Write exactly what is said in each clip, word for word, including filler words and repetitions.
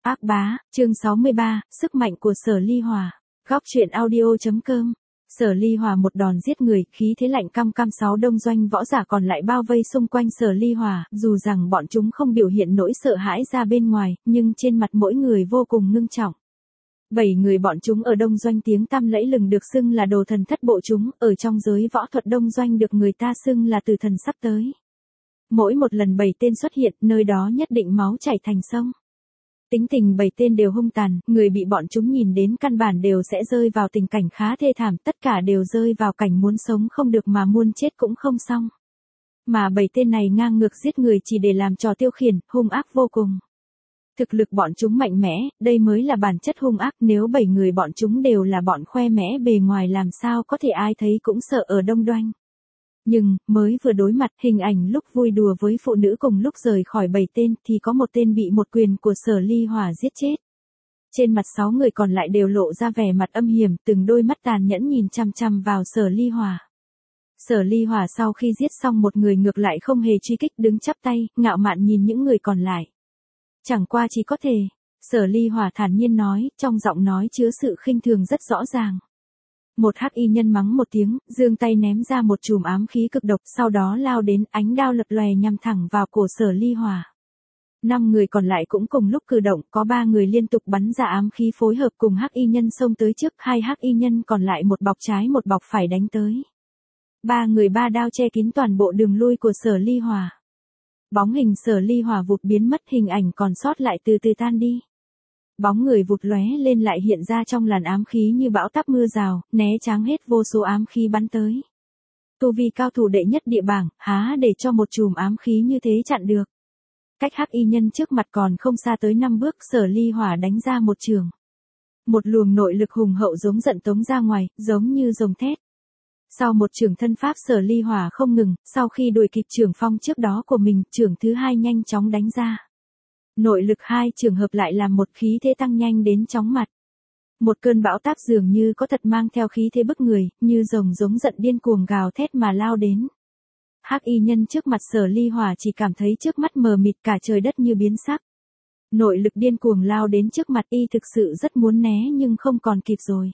Ác bá, chương sáu mươi ba, sức mạnh của Sở Ly Hỏa. Góc truyện audio.com. Sở Ly Hỏa một đòn giết người, khí thế lạnh căm căm sáu đông doanh võ giả còn lại bao vây xung quanh Sở Ly Hỏa, dù rằng bọn chúng không biểu hiện nỗi sợ hãi ra bên ngoài, nhưng trên mặt mỗi người vô cùng ngưng trọng. Bảy người bọn chúng ở đông doanh tiếng tăm lẫy lừng được xưng là đồ thần thất bộ chúng, ở trong giới võ thuật đông doanh được người ta xưng là từ thần sắp tới. Mỗi một lần bảy tên xuất hiện, nơi đó nhất định máu chảy thành sông. Tính tình bảy tên đều hung tàn, người bị bọn chúng nhìn đến căn bản đều sẽ rơi vào tình cảnh khá thê thảm, tất cả đều rơi vào cảnh muốn sống không được mà muốn chết cũng không xong. Mà bảy tên này ngang ngược giết người chỉ để làm trò tiêu khiển, hung ác vô cùng. Thực lực bọn chúng mạnh mẽ, đây mới là bản chất hung ác, nếu bảy người bọn chúng đều là bọn khoe mẽ bề ngoài làm sao có thể ai thấy cũng sợ ở đông doanh. Nhưng, mới vừa đối mặt hình ảnh lúc vui đùa với phụ nữ cùng lúc rời khỏi bảy tên thì có một tên bị một quyền của Sở Ly Hỏa giết chết. Trên mặt sáu người còn lại đều lộ ra vẻ mặt âm hiểm, từng đôi mắt tàn nhẫn nhìn chằm chằm vào Sở Ly Hỏa. Sở Ly Hỏa sau khi giết xong một người ngược lại không hề truy kích, đứng chắp tay, ngạo mạn nhìn những người còn lại. Chẳng qua chỉ có thể, Sở Ly Hỏa thản nhiên nói, trong giọng nói chứa sự khinh thường rất rõ ràng. Một hắc y nhân mắng một tiếng, giương tay ném ra một chùm ám khí cực độc, sau đó lao đến, ánh đao lập lòe nhằm thẳng vào cổ Sở Ly Hỏa. Năm người còn lại cũng cùng lúc cử động, có ba người liên tục bắn ra ám khí phối hợp cùng hắc y nhân xông tới trước, hai hắc y nhân còn lại một bọc trái một bọc phải đánh tới. Ba người ba đao che kín toàn bộ đường lui của Sở Ly Hỏa. Bóng hình Sở Ly Hỏa vụt biến mất, hình ảnh còn sót lại từ từ tan đi. Bóng người vụt lóe lên lại hiện ra trong làn ám khí như bão táp mưa rào, né tránh hết vô số ám khí bắn tới. Tu vi cao thủ đệ nhất địa bảng, há để cho một chùm ám khí như thế chặn được. Cách hắc y nhân trước mặt còn không xa tới năm bước, Sở Ly Hỏa đánh ra một trường. Một luồng nội lực hùng hậu giống giận tống ra ngoài, giống như rồng thét. Sau một trường thân pháp Sở Ly Hỏa không ngừng, sau khi đuổi kịp trường phong trước đó của mình, trường thứ hai nhanh chóng đánh ra. Nội lực hai trường hợp lại làm một khí thế tăng nhanh đến chóng mặt. Một cơn bão táp dường như có thật mang theo khí thế bức người, như rồng giống giận điên cuồng gào thét mà lao đến. Hắc y nhân trước mặt Sở Ly Hỏa chỉ cảm thấy trước mắt mờ mịt, cả trời đất như biến sắc. Nội lực điên cuồng lao đến trước mặt y thực sự rất muốn né nhưng không còn kịp rồi.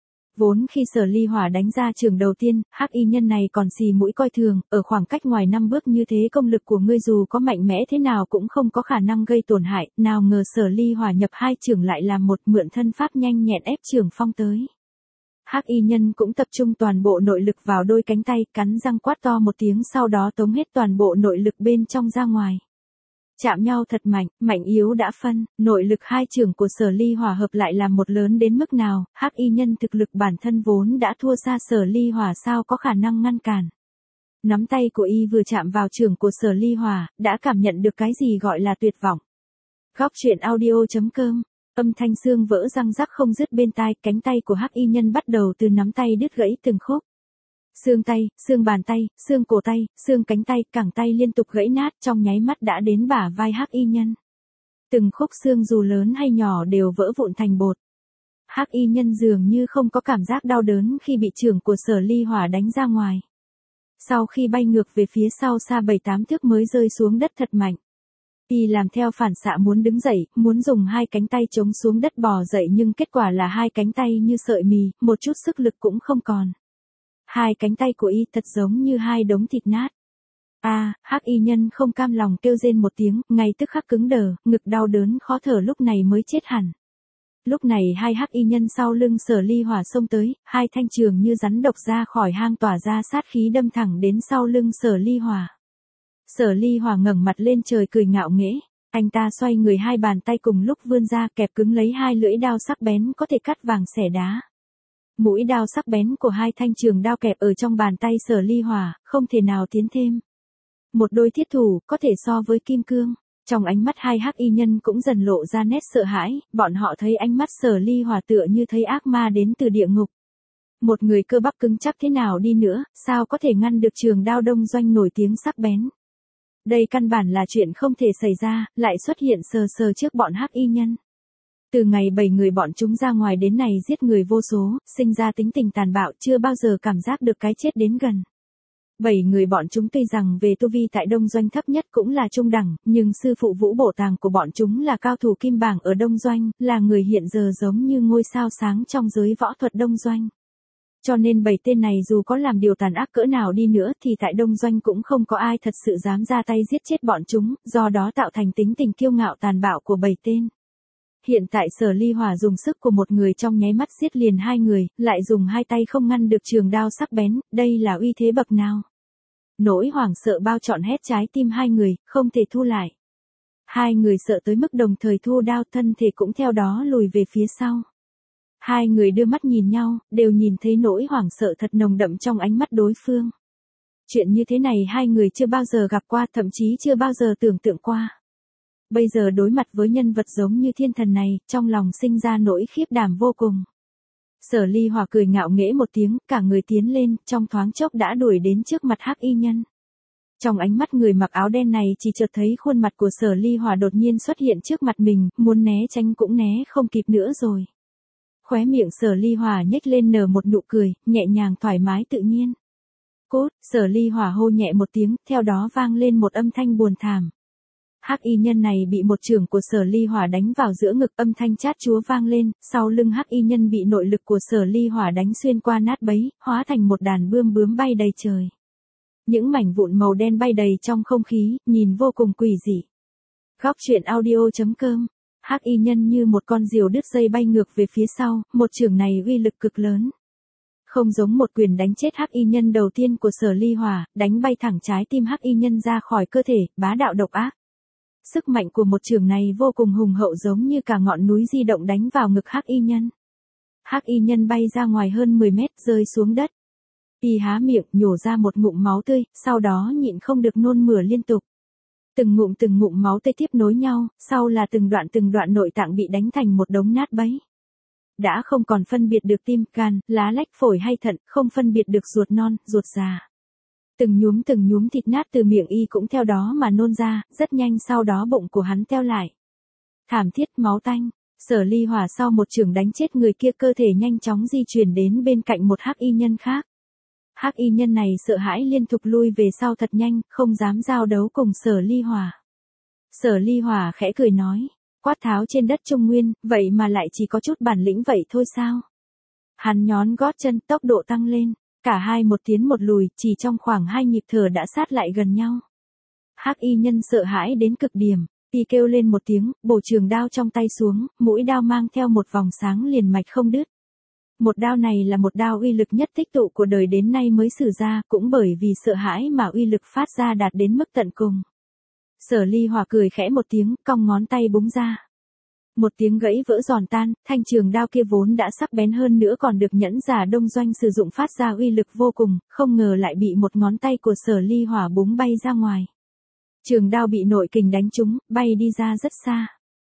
Vốn khi Sở Ly Hỏa đánh ra trường đầu tiên, hắc y nhân này còn xì mũi coi thường, ở khoảng cách ngoài năm bước như thế công lực của ngươi dù có mạnh mẽ thế nào cũng không có khả năng gây tổn hại, nào ngờ Sở Ly Hỏa nhập hai trường lại làm một, mượn thân pháp nhanh nhẹn ép trường phong tới. Hắc y nhân cũng tập trung toàn bộ nội lực vào đôi cánh tay, cắn răng quát to một tiếng, sau đó tống hết toàn bộ nội lực bên trong ra ngoài. Chạm nhau thật mạnh, mạnh yếu đã phân, nội lực hai trường của Sở Ly Hỏa hợp lại làm một lớn đến mức nào, hắc y nhân thực lực bản thân vốn đã thua xa Sở Ly Hỏa sao có khả năng ngăn cản. Nắm tay của y vừa chạm vào trường của Sở Ly Hỏa, đã cảm nhận được cái gì gọi là tuyệt vọng. Góc truyện audio.com. Âm thanh xương vỡ răng rắc không dứt bên tai, cánh tay của hắc y nhân bắt đầu từ nắm tay đứt gãy từng khúc. Xương tay, xương bàn tay, xương cổ tay, xương cánh tay, cẳng tay liên tục gãy nát, trong nháy mắt đã đến bả vai hắc y nhân. Từng khúc xương dù lớn hay nhỏ đều vỡ vụn thành bột. Hắc y nhân dường như không có cảm giác đau đớn khi bị chưởng của Sở Ly Hỏa đánh ra ngoài. Sau khi bay ngược về phía sau xa bảy tám thước mới rơi xuống đất thật mạnh. Y làm theo phản xạ muốn đứng dậy, muốn dùng hai cánh tay chống xuống đất bò dậy nhưng kết quả là hai cánh tay như sợi mì, một chút sức lực cũng không còn. Hai cánh tay của y thật giống như hai đống thịt nát. A, à, hắc y nhân không cam lòng kêu rên một tiếng, ngay tức khắc cứng đờ, ngực đau đớn khó thở lúc này mới chết hẳn. Lúc này hai hắc y nhân sau lưng Sở Ly Hỏa xông tới, hai thanh trường như rắn độc ra khỏi hang tỏa ra sát khí đâm thẳng đến sau lưng Sở Ly Hỏa. Sở Ly Hỏa ngẩng mặt lên trời cười ngạo nghễ, anh ta xoay người hai bàn tay cùng lúc vươn ra kẹp cứng lấy hai lưỡi đao sắc bén có thể cắt vàng xẻ đá. Mũi đao sắc bén của hai thanh trường đao kẹp ở trong bàn tay Sở Ly Hỏa, không thể nào tiến thêm. Một đôi thiết thủ, có thể so với kim cương. Trong ánh mắt hai hắc y nhân cũng dần lộ ra nét sợ hãi, bọn họ thấy ánh mắt Sở Ly Hỏa tựa như thấy ác ma đến từ địa ngục. Một người cơ bắp cứng chắc thế nào đi nữa, sao có thể ngăn được trường đao đông doanh nổi tiếng sắc bén. Đây căn bản là chuyện không thể xảy ra, lại xuất hiện sờ sờ trước bọn hắc y nhân. Từ ngày bảy người bọn chúng ra ngoài đến này giết người vô số, sinh ra tính tình tàn bạo chưa bao giờ cảm giác được cái chết đến gần. Bảy người bọn chúng tuy rằng về tu vi tại Đông Doanh thấp nhất cũng là trung đẳng, nhưng sư phụ Vũ Bổ Tàng của bọn chúng là cao thủ kim bảng ở Đông Doanh, là người hiện giờ giống như ngôi sao sáng trong giới võ thuật Đông Doanh. Cho nên bảy tên này dù có làm điều tàn ác cỡ nào đi nữa thì tại Đông Doanh cũng không có ai thật sự dám ra tay giết chết bọn chúng, do đó tạo thành tính tình kiêu ngạo tàn bạo của bảy tên. Hiện tại Sở Ly Hỏa dùng sức của một người trong nháy mắt giết liền hai người, lại dùng hai tay không ngăn được trường đao sắc bén, đây là uy thế bậc nào. Nỗi hoảng sợ bao trọn hết trái tim hai người, không thể thu lại. Hai người sợ tới mức đồng thời thu đao, thân thể cũng theo đó lùi về phía sau. Hai người đưa mắt nhìn nhau, đều nhìn thấy nỗi hoảng sợ thật nồng đậm trong ánh mắt đối phương. Chuyện như thế này hai người chưa bao giờ gặp qua, thậm chí chưa bao giờ tưởng tượng qua. Bây giờ đối mặt với nhân vật giống như thiên thần này, trong lòng sinh ra nỗi khiếp đảm vô cùng. Sở Ly Hỏa cười ngạo nghễ một tiếng, cả người tiến lên, trong thoáng chốc đã đuổi đến trước mặt Hắc Y Nhân. Trong ánh mắt người mặc áo đen này chỉ chợt thấy khuôn mặt của Sở Ly Hỏa đột nhiên xuất hiện trước mặt mình, muốn né tránh cũng né không kịp nữa rồi. Khóe miệng Sở Ly Hỏa nhếch lên nở một nụ cười, nhẹ nhàng thoải mái tự nhiên. Cốt, Sở Ly Hỏa hô nhẹ một tiếng, theo đó vang lên một âm thanh buồn thảm. Hắc Y Nhân này bị một chưởng của Sở Ly Hỏa đánh vào giữa ngực, âm thanh chát chúa vang lên, sau lưng Hắc Y Nhân bị nội lực của Sở Ly Hỏa đánh xuyên qua nát bấy, hóa thành một đàn bươm bướm bay đầy trời. Những mảnh vụn màu đen bay đầy trong không khí, nhìn vô cùng quỷ dị. Góc truyện audio chấm com. Hắc Y Nhân như một con diều đứt dây bay ngược về phía sau, một chưởng này uy lực cực lớn. Không giống một quyền đánh chết Hắc Y Nhân đầu tiên của Sở Ly Hỏa, đánh bay thẳng trái tim Hắc Y Nhân ra khỏi cơ thể, bá đạo độc ác. Sức mạnh của một chưởng này vô cùng hùng hậu, giống như cả ngọn núi di động đánh vào ngực Hắc Y Nhân. Hắc Y Nhân bay ra ngoài hơn mười mét, rơi xuống đất. Y há miệng, nhổ ra một ngụm máu tươi, sau đó nhịn không được nôn mửa liên tục. Từng ngụm từng ngụm máu tươi tiếp nối nhau, sau là từng đoạn từng đoạn nội tạng bị đánh thành một đống nát bấy. Đã không còn phân biệt được tim, gan, lá lách, phổi hay thận, không phân biệt được ruột non, ruột già. Từng nhúm từng nhúm thịt nát từ miệng y cũng theo đó mà nôn ra, rất nhanh sau đó bụng của hắn teo lại. Thảm thiết, máu tanh. Sở Ly Hỏa sau một chưởng đánh chết người kia, cơ thể nhanh chóng di chuyển đến bên cạnh một Hắc Y Nhân khác. Hắc Y Nhân này sợ hãi liên tục lui về sau thật nhanh, không dám giao đấu cùng Sở Ly Hỏa. Sở Ly Hỏa khẽ cười nói, quát tháo trên đất Trung Nguyên, vậy mà lại chỉ có chút bản lĩnh vậy thôi sao? Hắn nhón gót chân, tốc độ tăng lên, cả hai một tiến một lùi, chỉ trong khoảng hai nhịp thở đã sát lại gần nhau. Hắc Y Nhân sợ hãi đến cực điểm, y kêu lên một tiếng, bổ trường đao trong tay xuống, mũi đao mang theo một vòng sáng liền mạch không đứt. Một đao này là một đao uy lực nhất tích tụ của đời đến nay mới sử ra, cũng bởi vì sợ hãi mà uy lực phát ra đạt đến mức tận cùng. Sở Ly Hỏa cười khẽ một tiếng, cong ngón tay búng ra. Một tiếng gãy vỡ giòn tan, thanh trường đao kia vốn đã sắc bén hơn nữa còn được nhẫn giả Đông Doanh sử dụng phát ra uy lực vô cùng, không ngờ lại bị một ngón tay của Sở Ly Hỏa búng bay ra ngoài. Trường đao bị nội kình đánh trúng, bay đi ra rất xa.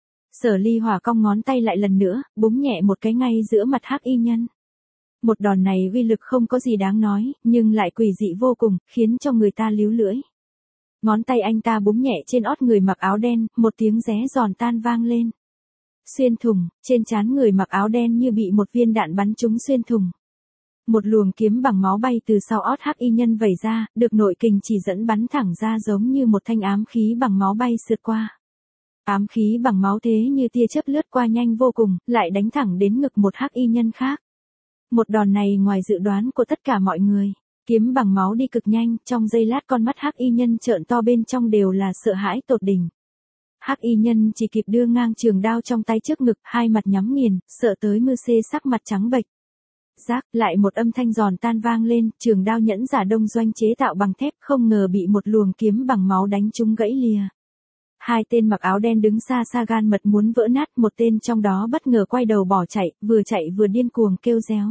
Sở Ly Hỏa cong ngón tay lại lần nữa, búng nhẹ một cái ngay giữa mặt Hắc Y Nhân. Một đòn này uy lực không có gì đáng nói, nhưng lại quỷ dị vô cùng, khiến cho người ta líu lưỡi. Ngón tay anh ta búng nhẹ trên ót người mặc áo đen, một tiếng ré giòn tan vang lên. Xuyên thủng, trên trán người mặc áo đen như bị một viên đạn bắn trúng xuyên thủng. Một luồng kiếm bằng máu bay từ sau ót Hắc Y Nhân vẩy ra, được nội kình chỉ dẫn bắn thẳng ra giống như một thanh ám khí bằng máu bay sượt qua. Ám khí bằng máu thế như tia chớp lướt qua nhanh vô cùng, lại đánh thẳng đến ngực một Hắc Y Nhân khác. Một đòn này ngoài dự đoán của tất cả mọi người, kiếm bằng máu đi cực nhanh, trong giây lát con mắt Hắc Y Nhân trợn to, bên trong đều là sợ hãi tột đỉnh. Hắc Y Nhân chỉ kịp đưa ngang trường đao trong tay trước ngực, hai mặt nhắm nghiền, sợ tới mưa xê sắc mặt trắng bệch. Rác, lại một âm thanh giòn tan vang lên, trường đao nhẫn giả Đông Doanh chế tạo bằng thép không ngờ bị một luồng kiếm bằng máu đánh trúng gãy lìa. Hai tên mặc áo đen đứng xa xa gan mật muốn vỡ nát, một tên trong đó bất ngờ quay đầu bỏ chạy, vừa chạy vừa điên cuồng kêu réo.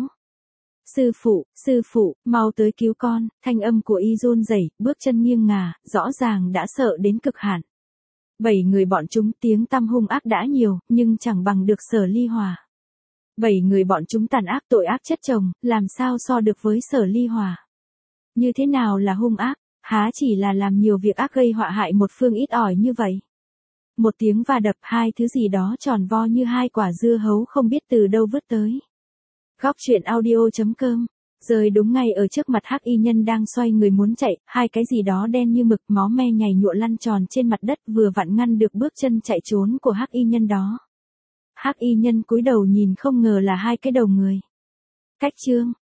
Sư phụ, sư phụ, mau tới cứu con, thanh âm của y run rẩy, bước chân nghiêng ngả, rõ ràng đã sợ đến cực hạn. Bảy người bọn chúng tiếng tăm hung ác đã nhiều, nhưng chẳng bằng được Sở Ly Hỏa. Bảy người bọn chúng tàn ác tội ác chất chồng, làm sao so được với Sở Ly Hỏa. Như thế nào là hung ác, há chỉ là làm nhiều việc ác gây họa hại một phương ít ỏi như vậy. Một tiếng va đập, hai thứ gì đó tròn vo như hai quả dưa hấu không biết từ đâu vứt tới. Góc truyện audio chấm com Rơi đúng ngay ở trước mặt hắc y nhân đang xoay người muốn chạy, hai cái gì đó đen như mực máu me nhảy nhụa lăn tròn trên mặt đất vừa vặn ngăn được bước chân chạy trốn của hắc y nhân đó. Hắc y nhân cúi đầu nhìn không ngờ là hai cái đầu người. Cách chương